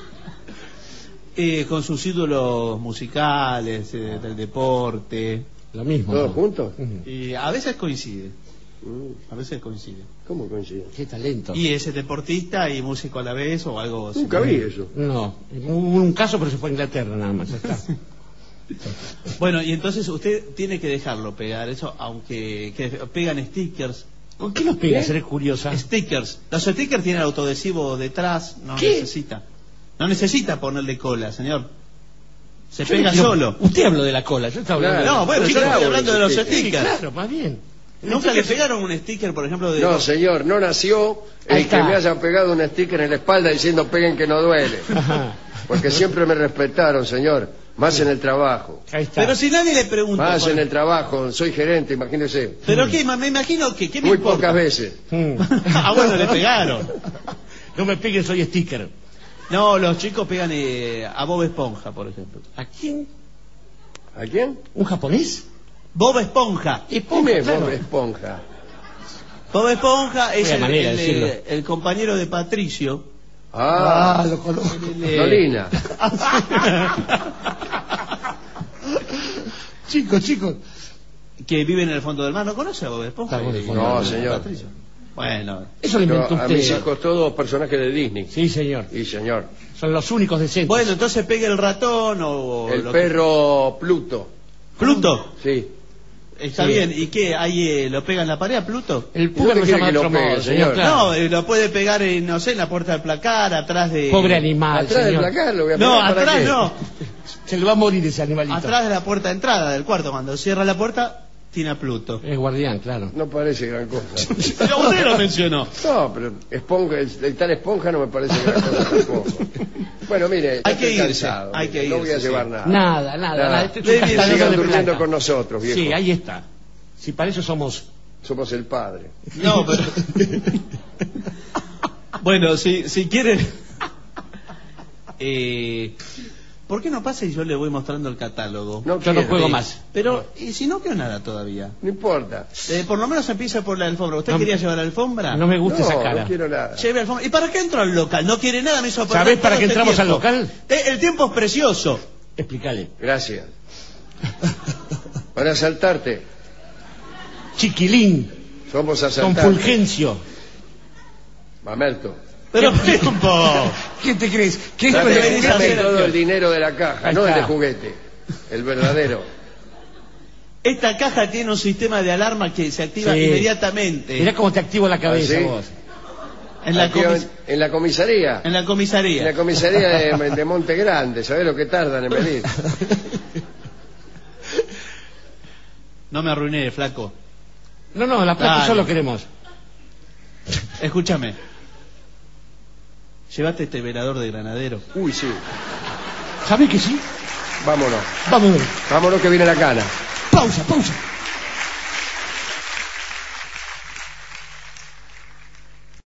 [SPEAKER 1] Eh, con sus ídolos musicales, eh, del deporte.
[SPEAKER 2] Lo mismo.
[SPEAKER 3] ¿Todos
[SPEAKER 2] ¿no?
[SPEAKER 3] juntos?
[SPEAKER 2] Ujú.
[SPEAKER 1] Y a veces coincide,
[SPEAKER 3] Mm,
[SPEAKER 1] a veces coincide.
[SPEAKER 3] ¿Cómo coincide?
[SPEAKER 2] Qué talento.
[SPEAKER 1] Y es deportista y músico a la vez o algo así.
[SPEAKER 3] Nunca vi eso.
[SPEAKER 2] No, hubo un caso, pero se fue a Inglaterra nada más. Ya está.
[SPEAKER 1] Bueno, y entonces usted tiene que dejarlo pegar eso, aunque que pegan stickers.
[SPEAKER 2] ¿Con qué los pega? Seré curiosa.
[SPEAKER 1] Stickers. Los stickers tienen autoadhesivo detrás, no
[SPEAKER 2] ¿Qué?
[SPEAKER 1] necesita. No necesita ponerle cola, señor. Se
[SPEAKER 2] Yo
[SPEAKER 1] pega
[SPEAKER 2] no quiero-
[SPEAKER 1] solo.
[SPEAKER 2] Usted habló de la cola, yo estaba hablando
[SPEAKER 3] Claro.
[SPEAKER 2] de
[SPEAKER 1] No, bueno,
[SPEAKER 3] Sí,
[SPEAKER 1] yo
[SPEAKER 3] claro,
[SPEAKER 1] estoy hablando de los
[SPEAKER 3] sí,
[SPEAKER 1] stickers.
[SPEAKER 2] Sí, claro, más bien.
[SPEAKER 1] ¿Nunca le pegaron un sticker, por ejemplo, de...
[SPEAKER 3] No, señor, no nació
[SPEAKER 2] Ahí
[SPEAKER 3] el que
[SPEAKER 2] está.
[SPEAKER 3] me haya pegado un sticker en la espalda diciendo peguen que no duele.
[SPEAKER 2] Ajá.
[SPEAKER 3] Porque siempre me respetaron, señor. Más en el trabajo.
[SPEAKER 2] Ahí está.
[SPEAKER 1] Pero si nadie le pregunta...
[SPEAKER 3] Más
[SPEAKER 1] por-
[SPEAKER 3] en el trabajo. Soy gerente, imagínese.
[SPEAKER 1] Pero qué, me imagino que... ¿qué me
[SPEAKER 3] Muy
[SPEAKER 1] importa?
[SPEAKER 3] pocas veces.
[SPEAKER 2] Mm.
[SPEAKER 1] Ah, bueno, le pegaron.
[SPEAKER 2] No me peguen, soy sticker.
[SPEAKER 1] No, los chicos pegan eh, a Bob Esponja, por ejemplo.
[SPEAKER 2] ¿A quién?
[SPEAKER 3] ¿A quién?
[SPEAKER 2] ¿Un japonés?
[SPEAKER 1] Bob Esponja.
[SPEAKER 3] ¿Quién es
[SPEAKER 2] claro.
[SPEAKER 3] Bob Esponja?
[SPEAKER 1] Bob Esponja es
[SPEAKER 2] Buena
[SPEAKER 1] el,
[SPEAKER 2] manera
[SPEAKER 1] el,
[SPEAKER 2] de decirlo.
[SPEAKER 1] eh, el compañero de Patricio.
[SPEAKER 3] Ah,
[SPEAKER 2] lo conozco.
[SPEAKER 1] El, eh,
[SPEAKER 3] Lolina.
[SPEAKER 2] Chicos, chicos.
[SPEAKER 1] que vive en el fondo del mar. ¿No conoce a Bob Esponja?
[SPEAKER 2] Está en el
[SPEAKER 1] Y-
[SPEAKER 2] fondo
[SPEAKER 3] No,
[SPEAKER 1] y-
[SPEAKER 3] señor.
[SPEAKER 1] Patricio. Bueno,
[SPEAKER 2] Eso lo
[SPEAKER 3] Yo,
[SPEAKER 2] inventó
[SPEAKER 3] a mis
[SPEAKER 2] usted.
[SPEAKER 3] hijos todos personajes de Disney.
[SPEAKER 2] Sí, señor.
[SPEAKER 3] Y señor.
[SPEAKER 2] Son los únicos decentes.
[SPEAKER 1] bueno, entonces pegue el ratón o...
[SPEAKER 3] El
[SPEAKER 1] lo que-
[SPEAKER 3] perro Pluto.
[SPEAKER 1] Pluto.
[SPEAKER 3] Sí.
[SPEAKER 1] Está
[SPEAKER 2] Sí.
[SPEAKER 1] bien. ¿Y qué? ¿Ahí eh, lo pega en la pared a Pluto?
[SPEAKER 2] El
[SPEAKER 3] ¿Y
[SPEAKER 2] puber
[SPEAKER 3] dónde
[SPEAKER 2] lo
[SPEAKER 3] quiere
[SPEAKER 2] llama
[SPEAKER 3] que
[SPEAKER 2] de
[SPEAKER 3] lo
[SPEAKER 2] otro
[SPEAKER 3] pegue,
[SPEAKER 2] modo,
[SPEAKER 3] señor?
[SPEAKER 2] claro.
[SPEAKER 1] No, eh, lo puede pegar, en, no sé, en la puerta del placar, atrás de...
[SPEAKER 2] Pobre animal,
[SPEAKER 3] Atrás del
[SPEAKER 2] señor.
[SPEAKER 3] placar lo voy a
[SPEAKER 1] No,
[SPEAKER 3] pegar, ¿para
[SPEAKER 1] atrás
[SPEAKER 3] qué?
[SPEAKER 1] no.
[SPEAKER 2] Se le va a morir ese animalito.
[SPEAKER 1] Atrás de la puerta de entrada del cuarto. Cuando cierra la puerta, tiene a Pluto.
[SPEAKER 2] Es guardián, claro.
[SPEAKER 3] No parece gran cosa.
[SPEAKER 1] Pero usted lo mencionó.
[SPEAKER 3] No, pero esponja, el, el tal esponja no me parece gran cosa tampoco. Bueno, mire,
[SPEAKER 1] Hay
[SPEAKER 3] ya
[SPEAKER 1] que
[SPEAKER 3] estoy
[SPEAKER 1] irse,
[SPEAKER 3] cansado,
[SPEAKER 1] hay que
[SPEAKER 3] no voy a
[SPEAKER 1] irse,
[SPEAKER 3] llevar
[SPEAKER 1] sí.
[SPEAKER 3] nada.
[SPEAKER 2] Nada, nada,
[SPEAKER 3] Nada.
[SPEAKER 2] nada. Este es un
[SPEAKER 1] Sigan
[SPEAKER 2] castañón
[SPEAKER 3] Sigan
[SPEAKER 2] de
[SPEAKER 3] durmiendo
[SPEAKER 2] plata.
[SPEAKER 3] con nosotros, viejo.
[SPEAKER 2] Sí, ahí está. Si para eso somos...
[SPEAKER 3] Somos el padre.
[SPEAKER 1] No, pero... bueno, si, si quieren... Eh, ¿Por qué no pasa y yo le voy mostrando el catálogo?
[SPEAKER 3] No
[SPEAKER 2] Yo no
[SPEAKER 3] quiero.
[SPEAKER 2] juego
[SPEAKER 1] Sí.
[SPEAKER 2] más.
[SPEAKER 1] Pero, ¿y si no quedó nada todavía?
[SPEAKER 3] No importa.
[SPEAKER 1] Eh, por lo menos empieza por la alfombra. ¿Usted
[SPEAKER 2] No,
[SPEAKER 1] quería llevar la alfombra?
[SPEAKER 2] No me gusta
[SPEAKER 3] no,
[SPEAKER 2] esa cara.
[SPEAKER 3] no quiero nada.
[SPEAKER 1] Lleve alfombra. ¿Y para qué entro al local? No quiere nada, me hizo perder
[SPEAKER 2] ¿Sabés para
[SPEAKER 1] todo
[SPEAKER 2] qué
[SPEAKER 1] este
[SPEAKER 2] entramos al
[SPEAKER 1] tiempo.
[SPEAKER 2] local?
[SPEAKER 1] Eh, el tiempo es precioso.
[SPEAKER 2] Explícale.
[SPEAKER 3] Gracias. Para asaltarte.
[SPEAKER 2] Chiquilín,
[SPEAKER 3] Somos
[SPEAKER 2] con
[SPEAKER 3] asaltantes.
[SPEAKER 2] Fulgencio.
[SPEAKER 3] Mamerto.
[SPEAKER 1] Pero tiempo.
[SPEAKER 2] ¿Qué te crees? ¿Qué
[SPEAKER 3] Dame,
[SPEAKER 1] Pero venís a
[SPEAKER 3] dame
[SPEAKER 1] hacer-
[SPEAKER 3] todo el dinero de la caja,
[SPEAKER 2] Ahí
[SPEAKER 3] no el de
[SPEAKER 2] está.
[SPEAKER 3] juguete. El verdadero.
[SPEAKER 1] Esta caja tiene un sistema de alarma que se activa
[SPEAKER 2] Sí.
[SPEAKER 1] inmediatamente.
[SPEAKER 2] Mirá cómo te activo la cabeza
[SPEAKER 3] ¿Ah, sí?
[SPEAKER 2] vos.
[SPEAKER 1] En la,
[SPEAKER 3] Aquí,
[SPEAKER 1] comis-
[SPEAKER 3] en la comisaría.
[SPEAKER 1] en la comisaría.
[SPEAKER 3] En la comisaría de, de Monte Grande. ¿Sabés lo que tardan en venir?
[SPEAKER 1] No me arruiné, flaco.
[SPEAKER 2] No, no, la plata
[SPEAKER 1] Dale.
[SPEAKER 2] solo queremos.
[SPEAKER 1] Escúchame. Llévate este velador de granadero.
[SPEAKER 3] Uy, sí.
[SPEAKER 2] ¿Sabés que sí?
[SPEAKER 3] Vámonos.
[SPEAKER 2] Vámonos.
[SPEAKER 3] Vámonos que viene la cana.
[SPEAKER 2] Pausa, pausa.